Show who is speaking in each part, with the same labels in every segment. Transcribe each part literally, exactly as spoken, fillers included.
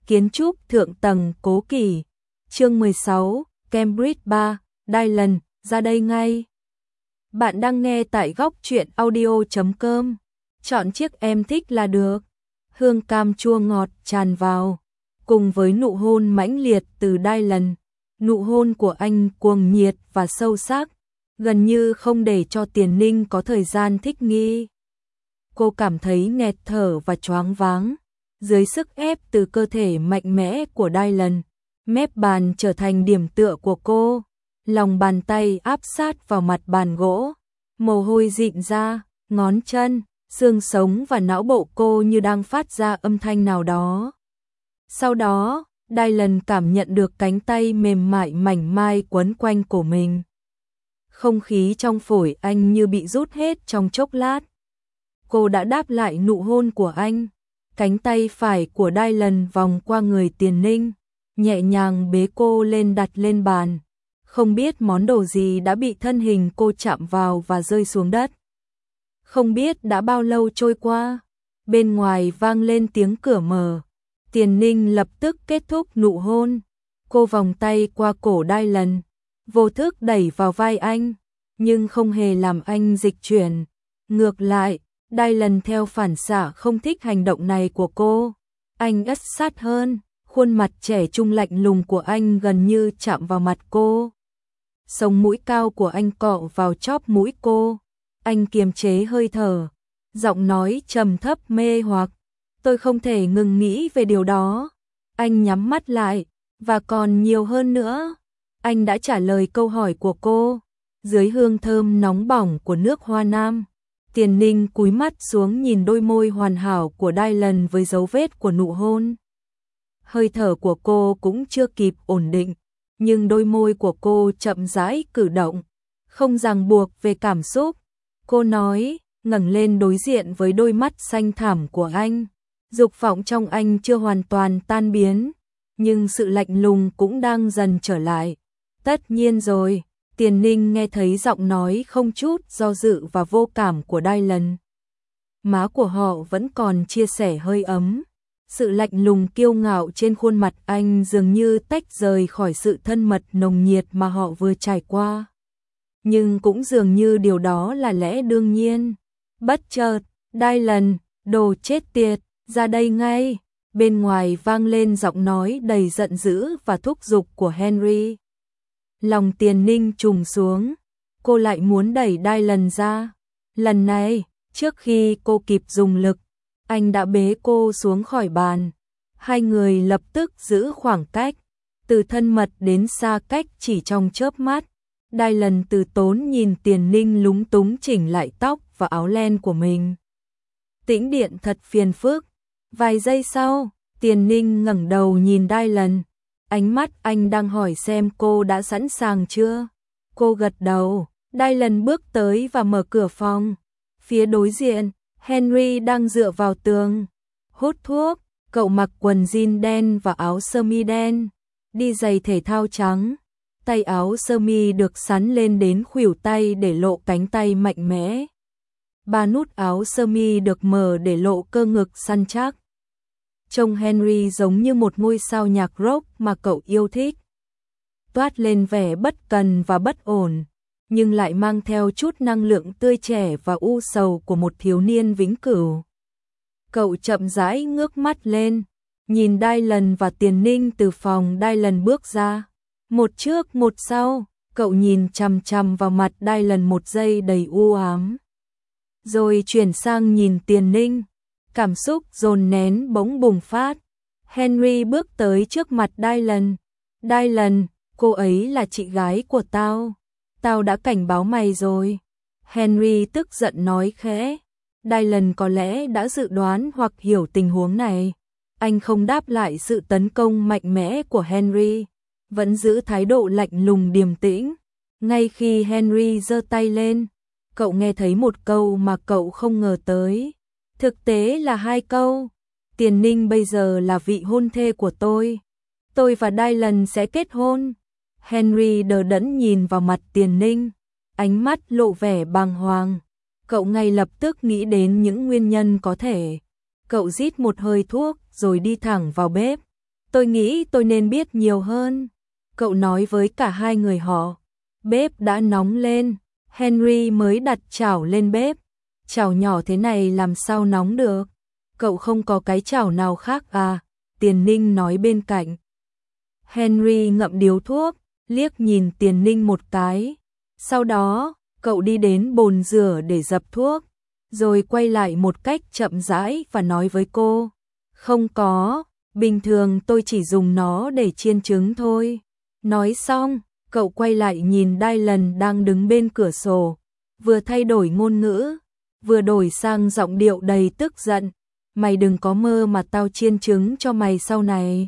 Speaker 1: Kiến trúc thượng tầng cố kỳ. Chương mười sáu, Cambridge ba, Dylan, ra đây ngay. Bạn đang nghe tại góc truyện audio chấm com. Chọn chiếc em thích là được. Hương cam chua ngọt tràn vào, cùng với nụ hôn mãnh liệt từ Dylan. Nụ hôn của anh cuồng nhiệt và sâu sắc, gần như không để cho Tiền Ninh có thời gian thích nghi. Cô cảm thấy nghẹt thở và choáng váng dưới sức ép từ cơ thể mạnh mẽ của Dylan. Mép bàn trở thành điểm tựa của cô, lòng bàn tay áp sát vào mặt bàn gỗ, mồ hôi rịn ra, ngón chân, xương sống và não bộ cô như đang phát ra âm thanh nào đó. Sau đó, Dylan cảm nhận được cánh tay mềm mại mảnh mai quấn quanh cổ mình. Không khí trong phổi anh như bị rút hết trong chốc lát. Cô đã đáp lại nụ hôn của anh. Cánh tay phải của Dylan vòng qua người Tiền Ninh, nhẹ nhàng bế cô lên đặt lên bàn. Không biết món đồ gì đã bị thân hình cô chạm vào và rơi xuống đất. Không biết đã bao lâu trôi qua, bên ngoài vang lên tiếng cửa mở. Tiền Ninh lập tức kết thúc nụ hôn. Cô vòng tay qua cổ Dylan, vô thức đẩy vào vai anh, nhưng không hề làm anh dịch chuyển. Ngược lại, Dylan theo phản xạ không thích hành động này của cô. Anh ất sát hơn, khuôn mặt trẻ trung lạnh lùng của anh gần như chạm vào mặt cô. Sống mũi cao của anh cọ vào chóp mũi cô. Anh kiềm chế hơi thở, giọng nói trầm thấp mê hoặc. Tôi không thể ngừng nghĩ về điều đó. Anh nhắm mắt lại, và còn nhiều hơn nữa. Anh đã trả lời câu hỏi của cô. Dưới hương thơm nóng bỏng của nước hoa nam, Tiền Ninh cúi mắt xuống nhìn đôi môi hoàn hảo của Dylan với dấu vết của nụ hôn. Hơi thở của cô cũng chưa kịp ổn định, nhưng đôi môi của cô chậm rãi cử động, không ràng buộc về cảm xúc. Cô nói, ngẩng lên đối diện với đôi mắt xanh thẳm của anh. Dục vọng trong anh chưa hoàn toàn tan biến, nhưng sự lạnh lùng cũng đang dần trở lại. Tất nhiên rồi. Tiền Ninh nghe thấy giọng nói không chút do dự và vô cảm của Dylan. Má của họ vẫn còn chia sẻ hơi ấm. Sự lạnh lùng kiêu ngạo trên khuôn mặt anh dường như tách rời khỏi sự thân mật nồng nhiệt mà họ vừa trải qua. Nhưng cũng dường như điều đó là lẽ đương nhiên. Bất chợt, Dylan, đồ chết tiệt, ra đây ngay. Bên ngoài vang lên giọng nói đầy giận dữ và thúc giục của Henry. Lòng Tiền Ninh trùng xuống, cô lại muốn đẩy Dylan ra. Lần này, trước khi cô kịp dùng lực, anh đã bế cô xuống khỏi bàn. Hai người lập tức giữ khoảng cách, từ thân mật đến xa cách chỉ trong chớp mắt. Dylan từ tốn nhìn Tiền Ninh lúng túng chỉnh lại tóc và áo len của mình. Tĩnh điện thật phiền phức. Vài giây sau, Tiền Ninh ngẩng đầu nhìn Dylan. Ánh mắt anh đang hỏi xem cô đã sẵn sàng chưa. Cô gật đầu. Dylan bước tới và mở cửa phòng. Phía đối diện, Henry đang dựa vào tường, hút thuốc. Cậu mặc quần jean đen và áo sơ mi đen, đi giày thể thao trắng. Tay áo sơ mi được xắn lên đến khuỷu tay để lộ cánh tay mạnh mẽ. Ba nút áo sơ mi được mở để lộ cơ ngực săn chắc. Trông Henry giống như một ngôi sao nhạc rock mà cậu yêu thích. Toát lên vẻ bất cần và bất ổn, nhưng lại mang theo chút năng lượng tươi trẻ và u sầu của một thiếu niên vĩnh cửu. Cậu chậm rãi ngước mắt lên, nhìn Dylan và Tiền Ninh từ phòng. Dylan bước ra, một trước một sau, cậu nhìn chằm chằm vào mặt Dylan một giây đầy u ám. Rồi chuyển sang nhìn Tiền Ninh. Cảm xúc dồn nén bỗng bùng phát. Henry bước tới trước mặt Dylan. Dylan, cô ấy là chị gái của tao. Tao đã cảnh báo mày rồi. Henry tức giận nói khẽ. Dylan có lẽ đã dự đoán hoặc hiểu tình huống này. Anh không đáp lại sự tấn công mạnh mẽ của Henry, vẫn giữ thái độ lạnh lùng điềm tĩnh. Ngay khi Henry giơ tay lên, cậu nghe thấy một câu mà cậu không ngờ tới. Thực tế là hai câu. Tiền Ninh bây giờ là vị hôn thê của tôi. Tôi và Dylan sẽ kết hôn. Henry đờ đẫn nhìn vào mặt Tiền Ninh, ánh mắt lộ vẻ bàng hoàng. Cậu ngay lập tức nghĩ đến những nguyên nhân có thể. Cậu rít một hơi thuốc rồi đi thẳng vào bếp. Tôi nghĩ tôi nên biết nhiều hơn. Cậu nói với cả hai người họ. Bếp đã nóng lên, Henry mới đặt chảo lên bếp. Chảo nhỏ thế này làm sao nóng được? Cậu không có cái chảo nào khác à? Tiền Ninh nói bên cạnh. Henry ngậm điếu thuốc, liếc nhìn Tiền Ninh một cái. Sau đó, cậu đi đến bồn rửa để dập thuốc, rồi quay lại một cách chậm rãi và nói với cô. Không có, bình thường tôi chỉ dùng nó để chiên trứng thôi. Nói xong, cậu quay lại nhìn Dylan đang đứng bên cửa sổ, vừa thay đổi ngôn ngữ, vừa đổi sang giọng điệu đầy tức giận. Mày đừng có mơ mà tao chiên trứng cho mày sau này.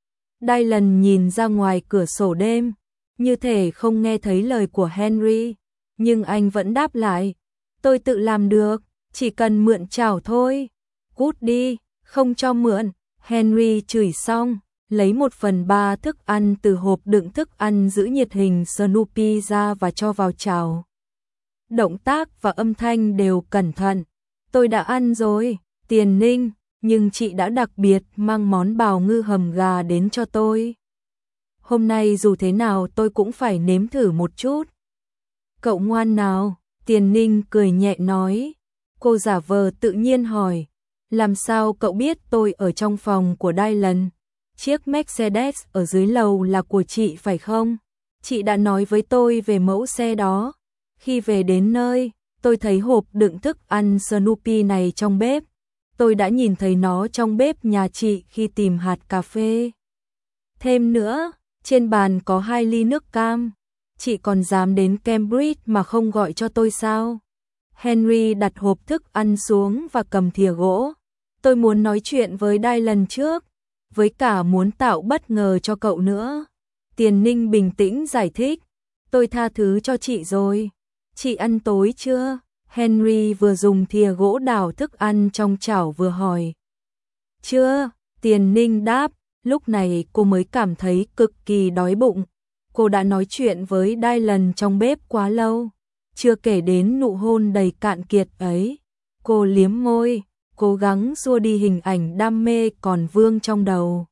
Speaker 1: Dylan nhìn ra ngoài cửa sổ đêm, như thể không nghe thấy lời của Henry, nhưng anh vẫn đáp lại. Tôi tự làm được, chỉ cần mượn chảo thôi. Cút đi, không cho mượn. Henry chửi xong, lấy một phần ba thức ăn từ hộp đựng thức ăn giữ nhiệt hình Snoopy ra và cho vào chảo. Động tác và âm thanh đều cẩn thận. Tôi đã ăn rồi, Tiền Ninh, nhưng chị đã đặc biệt mang món bào ngư hầm gà đến cho tôi. Hôm nay dù thế nào tôi cũng phải nếm thử một chút. Cậu ngoan nào, Tiền Ninh cười nhẹ nói. Cô giả vờ tự nhiên hỏi. Làm sao cậu biết tôi ở trong phòng của Dylan? Chiếc Mercedes ở dưới lầu là của chị phải không? Chị đã nói với tôi về mẫu xe đó. Khi về đến nơi, tôi thấy hộp đựng thức ăn Snoopy này trong bếp. Tôi đã nhìn thấy nó trong bếp nhà chị khi tìm hạt cà phê. Thêm nữa, trên bàn có hai ly nước cam. Chị còn dám đến Cambridge mà không gọi cho tôi sao? Henry đặt hộp thức ăn xuống và cầm thìa gỗ. Tôi muốn nói chuyện với Dylan trước, với cả muốn tạo bất ngờ cho cậu nữa. Tiền Ninh bình tĩnh giải thích. Tôi tha thứ cho chị rồi. Chị ăn tối chưa? Henry vừa dùng thìa gỗ đảo thức ăn trong chảo vừa hỏi. Chưa, Tiền Ninh đáp. Lúc này cô mới cảm thấy cực kỳ đói bụng. Cô đã nói chuyện với Dylan trong bếp quá lâu, chưa kể đến nụ hôn đầy cạn kiệt ấy. Cô liếm môi, cố gắng xua đi hình ảnh đam mê còn vương trong đầu.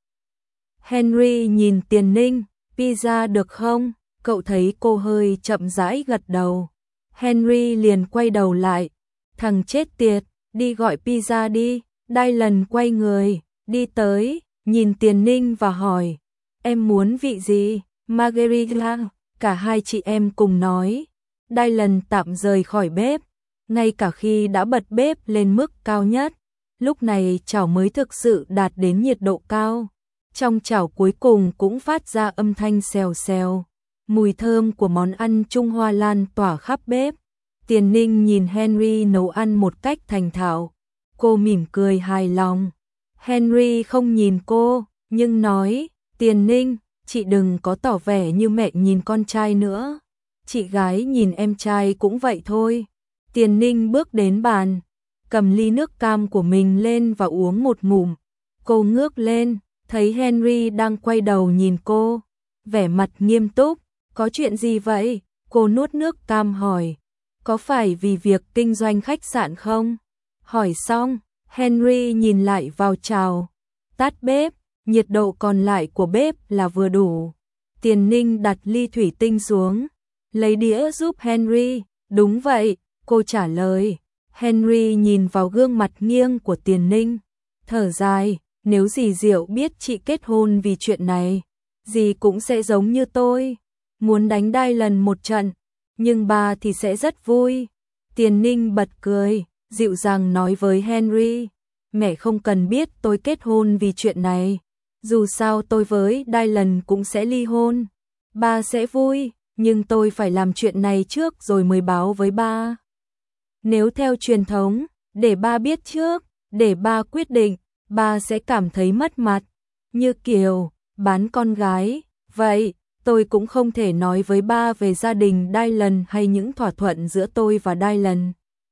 Speaker 1: Henry nhìn Tiền Ninh, pizza được không? Cậu thấy cô hơi chậm rãi gật đầu. Henry liền quay đầu lại. Thằng chết tiệt, đi gọi pizza đi. Dylan quay người, đi tới, nhìn Tiền Ninh và hỏi. Em muốn vị gì? Margarita, cả hai chị em cùng nói. Dylan tạm rời khỏi bếp, ngay cả khi đã bật bếp lên mức cao nhất. Lúc này chảo mới thực sự đạt đến nhiệt độ cao. Trong chảo cuối cùng cũng phát ra âm thanh xèo xèo. Mùi thơm của món ăn Trung Hoa lan tỏa khắp bếp. Tiền Ninh nhìn Henry nấu ăn một cách thành thạo. Cô mỉm cười hài lòng. Henry không nhìn cô, nhưng nói, Tiền Ninh, chị đừng có tỏ vẻ như mẹ nhìn con trai nữa. Chị gái nhìn em trai cũng vậy thôi. Tiền Ninh bước đến bàn, cầm ly nước cam của mình lên và uống một ngụm. Cô ngước lên, thấy Henry đang quay đầu nhìn cô, vẻ mặt nghiêm túc. Có chuyện gì vậy? Cô nuốt nước cam hỏi. Có phải vì việc kinh doanh khách sạn không? Hỏi xong, Henry nhìn lại vào chảo, tắt bếp, nhiệt độ còn lại của bếp là vừa đủ. Tiền Ninh đặt ly thủy tinh xuống, lấy đĩa giúp Henry. Đúng vậy, cô trả lời. Henry nhìn vào gương mặt nghiêng của Tiền Ninh, thở dài, nếu dì Diệu biết chị kết hôn vì chuyện này, dì cũng sẽ giống như tôi, muốn đánh Dylan một trận, nhưng bà thì sẽ rất vui. Tiền Ninh bật cười, dịu dàng nói với Henry, mẹ không cần biết tôi kết hôn vì chuyện này, dù sao tôi với Dylan cũng sẽ ly hôn. Ba sẽ vui, nhưng tôi phải làm chuyện này trước rồi mới báo với ba. Nếu theo truyền thống, để ba biết trước, để ba quyết định, ba sẽ cảm thấy mất mặt. Như kiểu, bán con gái, vậy, tôi cũng không thể nói với ba về gia đình Dylan hay những thỏa thuận giữa tôi và Dylan.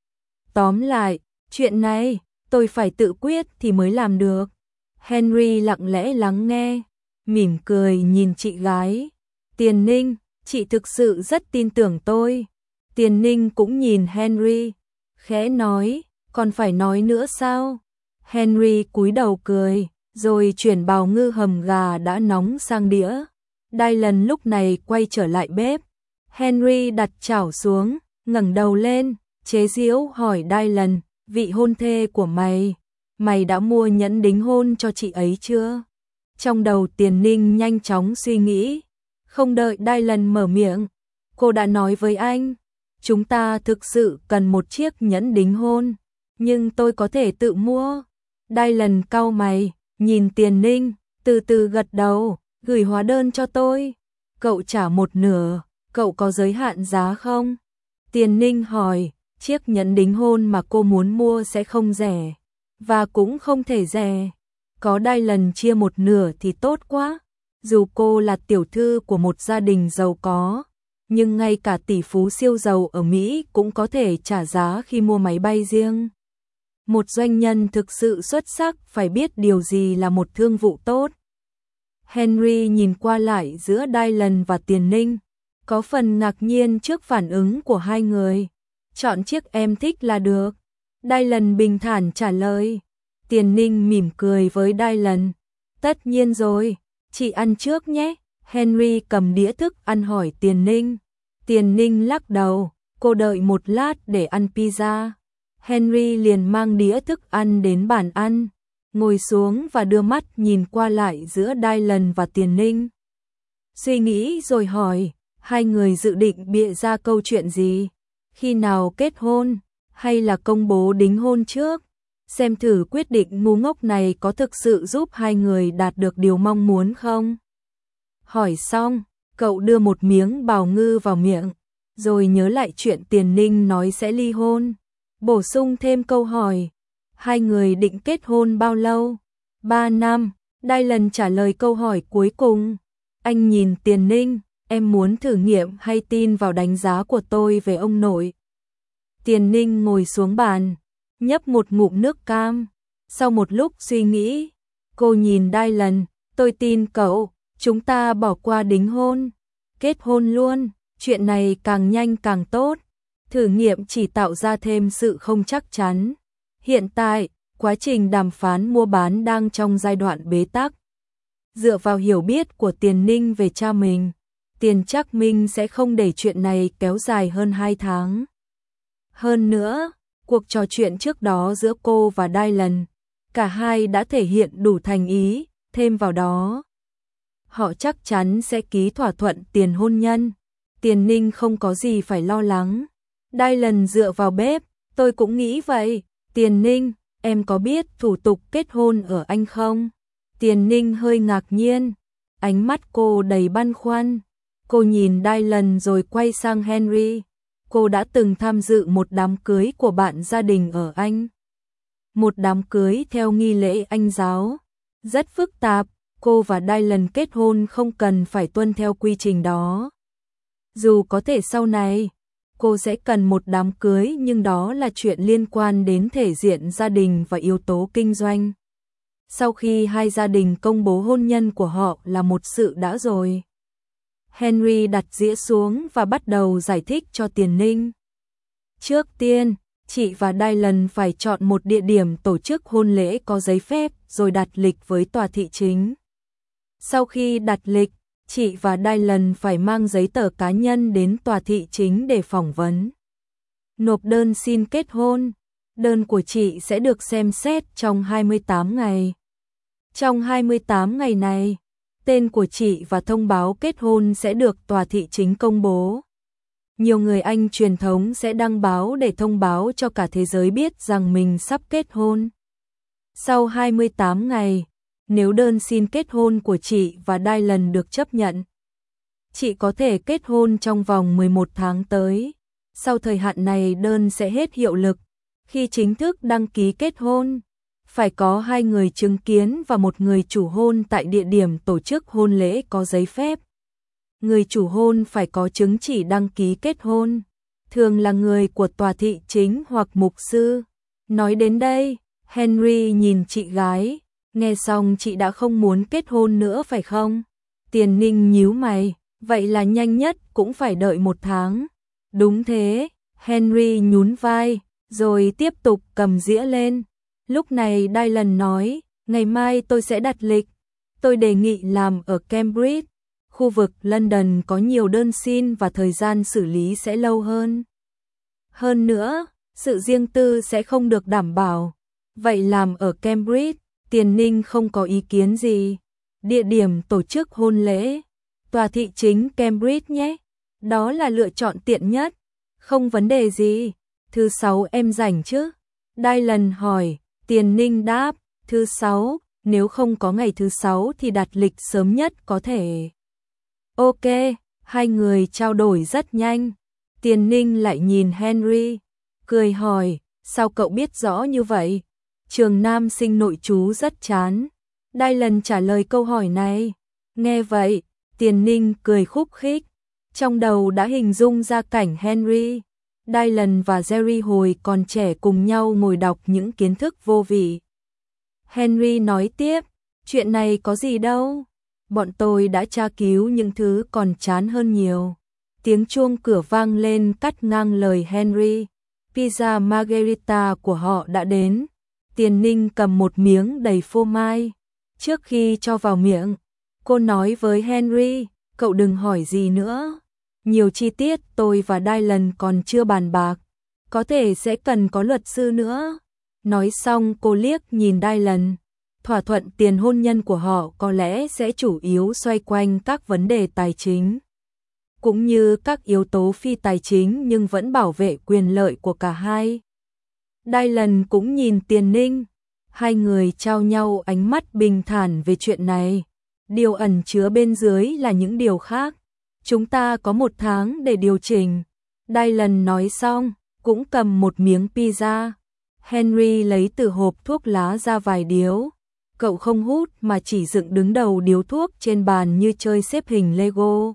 Speaker 1: Tóm lại, chuyện này, tôi phải tự quyết thì mới làm được. Henry lặng lẽ lắng nghe, mỉm cười nhìn chị gái. Tiền Ninh, chị thực sự rất tin tưởng tôi. Tiền Ninh cũng nhìn Henry, khẽ nói, còn phải nói nữa sao? Henry cúi đầu cười, rồi chuyển bào ngư hầm gà đã nóng sang đĩa. Dylan lúc này quay trở lại bếp. Henry đặt chảo xuống, ngẩng đầu lên, chế giễu hỏi Dylan, vị hôn thê của mày, mày đã mua nhẫn đính hôn cho chị ấy chưa? Trong đầu Tiền Ninh nhanh chóng suy nghĩ, không đợi Dylan mở miệng, cô đã nói với anh, chúng ta thực sự cần một chiếc nhẫn đính hôn, nhưng tôi có thể tự mua. Dylan cau mày, nhìn Tiền Ninh, từ từ gật đầu, gửi hóa đơn cho tôi. Cậu trả một nửa, cậu có giới hạn giá không? Tiền Ninh hỏi, chiếc nhẫn đính hôn mà cô muốn mua sẽ không rẻ, và cũng không thể rẻ. Có Dylan chia một nửa thì tốt quá. Dù cô là tiểu thư của một gia đình giàu có, nhưng ngay cả tỷ phú siêu giàu ở Mỹ cũng có thể trả giá khi mua máy bay riêng. Một doanh nhân thực sự xuất sắc phải biết điều gì là một thương vụ tốt. Henry nhìn qua lại giữa Dylan và Tiền Ninh, có phần ngạc nhiên trước phản ứng của hai người. Chọn chiếc em thích là được. Dylan bình thản trả lời. Tiền Ninh mỉm cười với Dylan. Tất nhiên rồi, chị ăn trước nhé. Henry cầm đĩa thức ăn hỏi Tiền Ninh. Tiền Ninh lắc đầu, cô đợi một lát để ăn pizza. Henry liền mang đĩa thức ăn đến bàn ăn, ngồi xuống và đưa mắt nhìn qua lại giữa Dylan và Tiền Ninh. Suy nghĩ rồi hỏi, hai người dự định bịa ra câu chuyện gì? Khi nào kết hôn? Hay là công bố đính hôn trước? Xem thử quyết định ngu ngốc này có thực sự giúp hai người đạt được điều mong muốn không? Hỏi xong, cậu đưa một miếng bào ngư vào miệng, rồi nhớ lại chuyện Tiền Ninh nói sẽ ly hôn. Bổ sung thêm câu hỏi, hai người định kết hôn bao lâu? Ba năm, Dylan trả lời câu hỏi cuối cùng. Anh nhìn Tiền Ninh, em muốn thử nghiệm hay tin vào đánh giá của tôi về ông nội? Tiền Ninh ngồi xuống bàn, nhấp một ngụm nước cam. Sau một lúc suy nghĩ, cô nhìn Dylan, tôi tin cậu, chúng ta bỏ qua đính hôn, kết hôn luôn, chuyện này càng nhanh càng tốt. Thử nghiệm chỉ tạo ra thêm sự không chắc chắn. Hiện tại, quá trình đàm phán mua bán đang trong giai đoạn bế tắc. Dựa vào hiểu biết của Tiền Ninh về cha mình, Tiền Trác Minh sẽ không để chuyện này kéo dài hơn hai tháng. Hơn nữa, cuộc trò chuyện trước đó giữa cô và Dylan, cả hai đã thể hiện đủ thành ý, thêm vào đó, họ chắc chắn sẽ ký thỏa thuận tiền hôn nhân. Tiền Ninh không có gì phải lo lắng. Dylan dựa vào bếp, tôi cũng nghĩ vậy. Tiền Ninh, em có biết thủ tục kết hôn ở Anh không? Tiền Ninh hơi ngạc nhiên, ánh mắt cô đầy băn khoăn. Cô nhìn Dylan rồi quay sang Henry. Cô đã từng tham dự một đám cưới của bạn gia đình ở Anh. Một đám cưới theo nghi lễ Anh giáo. Rất phức tạp, cô và Dylan kết hôn không cần phải tuân theo quy trình đó. Dù có thể sau này, cô sẽ cần một đám cưới nhưng đó là chuyện liên quan đến thể diện gia đình và yếu tố kinh doanh. Sau khi hai gia đình công bố hôn nhân của họ là một sự đã rồi. Henry đặt dĩa xuống và bắt đầu giải thích cho Tiền Ninh. Trước tiên, chị và Dylan phải chọn một địa điểm tổ chức hôn lễ có giấy phép rồi đặt lịch với tòa thị chính. Sau khi đặt lịch, chị và Dylan phải mang giấy tờ cá nhân đến tòa thị chính để phỏng vấn. Nộp đơn xin kết hôn. Đơn của chị sẽ được xem xét trong hai mươi tám ngày. Trong hai mươi tám ngày này, tên của chị và thông báo kết hôn sẽ được tòa thị chính công bố. Nhiều người Anh truyền thống sẽ đăng báo để thông báo cho cả thế giới biết rằng mình sắp kết hôn. Sau hai mươi tám ngày, nếu đơn xin kết hôn của chị và Dylan được chấp nhận, chị có thể kết hôn trong vòng mười một tháng tới. Sau thời hạn này đơn sẽ hết hiệu lực. Khi chính thức đăng ký kết hôn, phải có hai người chứng kiến và một người chủ hôn tại địa điểm tổ chức hôn lễ có giấy phép. Người chủ hôn phải có chứng chỉ đăng ký kết hôn, thường là người của tòa thị chính hoặc mục sư. Nói đến đây, Henry nhìn chị gái, nghe xong chị đã không muốn kết hôn nữa phải không? Tiền Ninh nhíu mày, vậy là nhanh nhất cũng phải đợi một tháng. Đúng thế, Henry nhún vai, rồi tiếp tục cầm dĩa lên. Lúc này Dylan nói, Ngày mai tôi sẽ đặt lịch. Tôi đề nghị làm ở Cambridge. Khu vực London có nhiều đơn xin và thời gian xử lý sẽ lâu hơn. Hơn nữa, sự riêng tư sẽ không được đảm bảo. Vậy làm ở Cambridge, Tiền Ninh không có ý kiến gì. Địa điểm tổ chức hôn lễ, tòa thị chính Cambridge nhé. Đó là lựa chọn tiện nhất. Không vấn đề gì. Thứ sáu em rảnh chứ? Dylan hỏi. Tiền Ninh đáp. Thứ sáu, nếu không có ngày thứ sáu thì đặt lịch sớm nhất có thể. Ok, hai người trao đổi rất nhanh. Tiền Ninh lại nhìn Henry, cười hỏi, sao cậu biết rõ như vậy? Trường nam sinh nội trú rất chán. Dylan trả lời câu hỏi này. Nghe vậy, Tiền Ninh cười khúc khích. Trong đầu đã hình dung ra cảnh Henry, Dylan và Jerry hồi còn trẻ cùng nhau ngồi đọc những kiến thức vô vị. Henry nói tiếp, chuyện này có gì đâu. Bọn tôi đã tra cứu những thứ còn chán hơn nhiều. Tiếng chuông cửa vang lên cắt ngang lời Henry. Pizza Margherita của họ đã đến. Tiền Ninh cầm một miếng đầy phô mai. Trước khi cho vào miệng, cô nói với Henry, cậu đừng hỏi gì nữa. Nhiều chi tiết tôi và Dylan còn chưa bàn bạc. Có thể sẽ cần có luật sư nữa. Nói xong cô liếc nhìn Dylan. Thỏa thuận tiền hôn nhân của họ có lẽ sẽ chủ yếu xoay quanh các vấn đề tài chính, cũng như các yếu tố phi tài chính nhưng vẫn bảo vệ quyền lợi của cả hai. Dylan cũng nhìn Tiền Ninh. Hai người trao nhau ánh mắt bình thản về chuyện này. Điều ẩn chứa bên dưới là những điều khác. Chúng ta có một tháng để điều chỉnh. Dylan nói xong, cũng cầm một miếng pizza. Henry lấy từ hộp thuốc lá ra vài điếu. Cậu không hút mà chỉ dựng đứng đầu điếu thuốc trên bàn như chơi xếp hình Lego.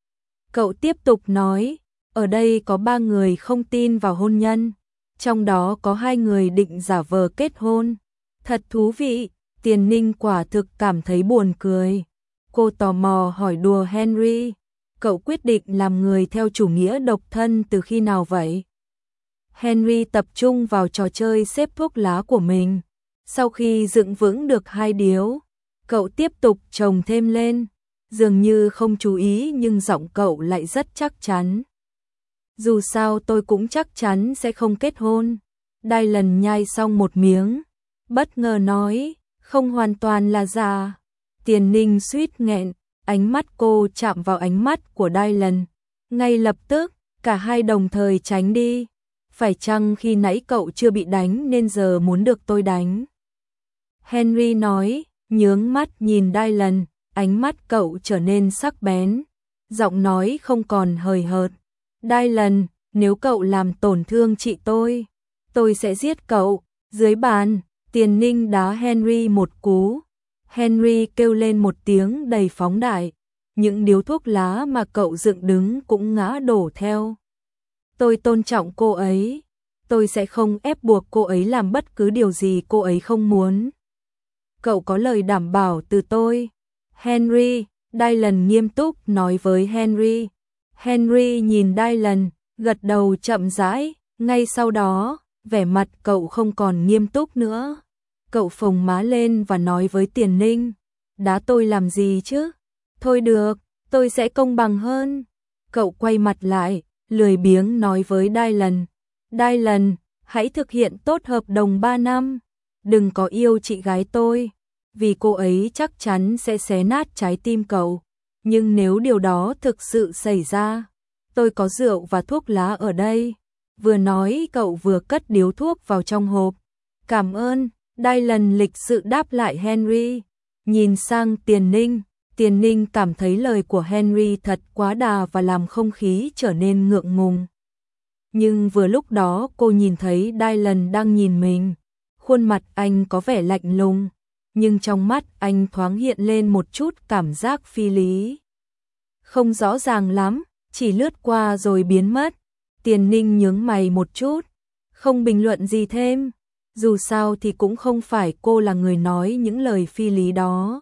Speaker 1: Cậu tiếp tục nói, ở đây có ba người không tin vào hôn nhân. Trong đó có hai người định giả vờ kết hôn. Thật thú vị, Tiền Ninh quả thực cảm thấy buồn cười. Cô tò mò hỏi đùa Henry, cậu quyết định làm người theo chủ nghĩa độc thân từ khi nào vậy? Henry tập trung vào trò chơi xếp thuốc lá của mình. Sau khi dựng vững được hai điếu, cậu tiếp tục chồng thêm lên. Dường như không chú ý nhưng giọng cậu lại rất chắc chắn. Dù sao tôi cũng chắc chắn sẽ không kết hôn. Dylan nhai xong một miếng, bất ngờ nói, không hoàn toàn là giả. Tiền Ninh suýt nghẹn, ánh mắt cô chạm vào ánh mắt của Dylan. Ngay lập tức, cả hai đồng thời tránh đi. Phải chăng khi nãy cậu chưa bị đánh nên giờ muốn được tôi đánh? Henry nói, nhướng mắt nhìn Dylan, ánh mắt cậu trở nên sắc bén. Giọng nói không còn hời hợt. Dylan, nếu cậu làm tổn thương chị tôi, tôi sẽ giết cậu. Dưới bàn, Tiền Ninh đá Henry một cú. Henry kêu lên một tiếng đầy phóng đại. Những điếu thuốc lá mà cậu dựng đứng cũng ngã đổ theo. Tôi tôn trọng cô ấy. Tôi sẽ không ép buộc cô ấy làm bất cứ điều gì cô ấy không muốn. Cậu có lời đảm bảo từ tôi. Henry, Dylan nghiêm túc nói với Henry. Henry nhìn Dylan, gật đầu chậm rãi. Ngay sau đó, vẻ mặt cậu không còn nghiêm túc nữa. Cậu phồng má lên và nói với Tiền Ninh, đá tôi làm gì chứ? Thôi được, tôi sẽ công bằng hơn. Cậu quay mặt lại, lười biếng nói với Dylan. Dylan, hãy thực hiện tốt hợp đồng ba năm. Đừng có yêu chị gái tôi, vì cô ấy chắc chắn sẽ xé nát trái tim cậu. Nhưng nếu điều đó thực sự xảy ra, tôi có rượu và thuốc lá ở đây. Vừa nói cậu vừa cất điếu thuốc vào trong hộp. Cảm ơn, Dylan lịch sự đáp lại Henry. Nhìn sang Tiền Ninh, Tiền Ninh cảm thấy lời của Henry thật quá đà và làm không khí trở nên ngượng ngùng. Nhưng vừa lúc đó cô nhìn thấy Dylan đang nhìn mình. Khuôn mặt anh có vẻ lạnh lùng, nhưng trong mắt anh thoáng hiện lên một chút cảm giác phi lý. Không rõ ràng lắm, chỉ lướt qua rồi biến mất. Tiền Ninh nhướng mày một chút, không bình luận gì thêm. Dù sao thì cũng không phải cô là người nói những lời phi lý đó.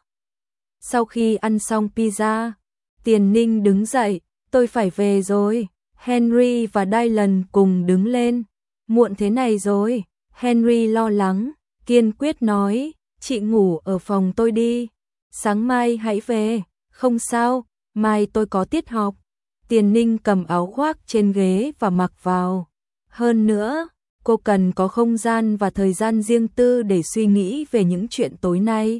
Speaker 1: Sau khi ăn xong pizza, Tiền Ninh đứng dậy, tôi phải về rồi. Henry và Dylan cùng đứng lên. Muộn thế này rồi, Henry lo lắng, kiên quyết nói, chị ngủ ở phòng tôi đi, sáng mai hãy về. Không sao, mai tôi có tiết học. Tiền Ninh cầm áo khoác trên ghế và mặc vào. Hơn nữa, cô cần có không gian và thời gian riêng tư để suy nghĩ về những chuyện tối nay.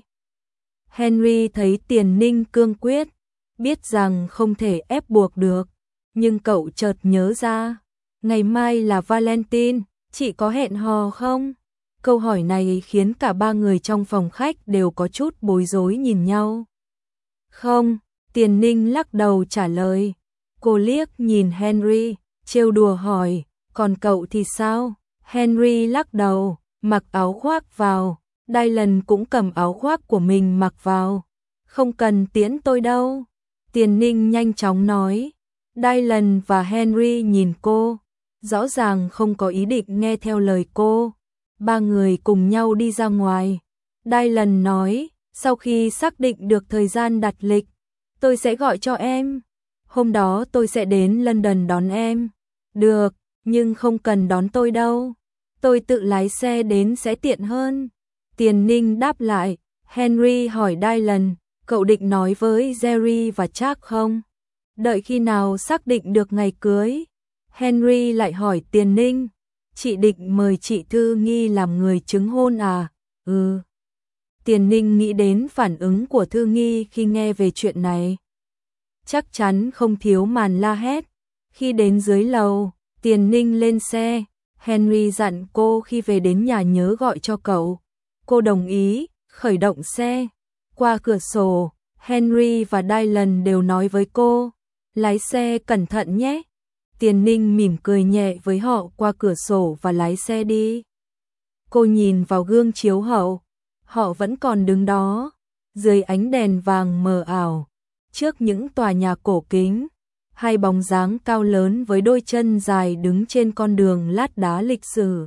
Speaker 1: Henry thấy Tiền Ninh cương quyết, biết rằng không thể ép buộc được, nhưng cậu chợt nhớ ra, ngày mai là Valentine, chị có hẹn hò không? Câu hỏi này khiến cả ba người trong phòng khách đều có chút bối rối nhìn nhau. Không, Tiền Ninh lắc đầu trả lời. Cô liếc nhìn Henry, trêu đùa hỏi, còn cậu thì sao? Henry lắc đầu, mặc áo khoác vào. Dylan cũng cầm áo khoác của mình mặc vào. Không cần tiễn tôi đâu. Tiền Ninh nhanh chóng nói. Dylan và Henry nhìn cô, rõ ràng không có ý định nghe theo lời cô. Ba người cùng nhau đi ra ngoài. Dylan nói, sau khi xác định được thời gian đặt lịch, tôi sẽ gọi cho em. Hôm đó tôi sẽ đến London đón em. Được, nhưng không cần đón tôi đâu. Tôi tự lái xe đến sẽ tiện hơn. Tiền Ninh đáp lại. Henry hỏi Dylan, cậu định nói với Jerry và Charles không? Đợi khi nào xác định được ngày cưới? Henry lại hỏi Tiền Ninh, chị định mời chị Thư Nghi làm người chứng hôn à? Ừ. Tiền Ninh nghĩ đến phản ứng của Thư Nghi khi nghe về chuyện này. Chắc chắn không thiếu màn la hét. Khi đến dưới lầu, Tiền Ninh lên xe. Henry dặn cô khi về đến nhà nhớ gọi cho cậu. Cô đồng ý, khởi động xe. Qua cửa sổ, Henry và Dylan đều nói với cô, lái xe cẩn thận nhé. Tiền Ninh mỉm cười nhẹ với họ qua cửa sổ và lái xe đi. Cô nhìn vào gương chiếu hậu, họ vẫn còn đứng đó, dưới ánh đèn vàng mờ ảo, trước những tòa nhà cổ kính, hai bóng dáng cao lớn với đôi chân dài đứng trên con đường lát đá lịch sử.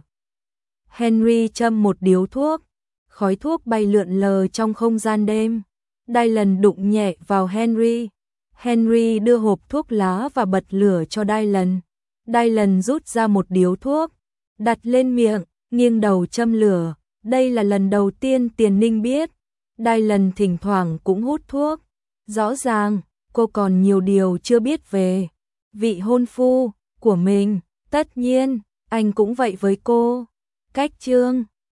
Speaker 1: Henry châm một điếu thuốc, khói thuốc bay lượn lờ trong không gian đêm. Dylan đụng nhẹ vào Henry. Henry đưa hộp thuốc lá và bật lửa cho Dylan. Dylan rút ra một điếu thuốc, đặt lên miệng, nghiêng đầu châm lửa. Đây là lần đầu tiên Tiền Ninh biết Dylan thỉnh thoảng cũng hút thuốc. Rõ ràng, cô còn nhiều điều chưa biết về vị hôn phu của mình. Tất nhiên, anh cũng vậy với cô. Cách chương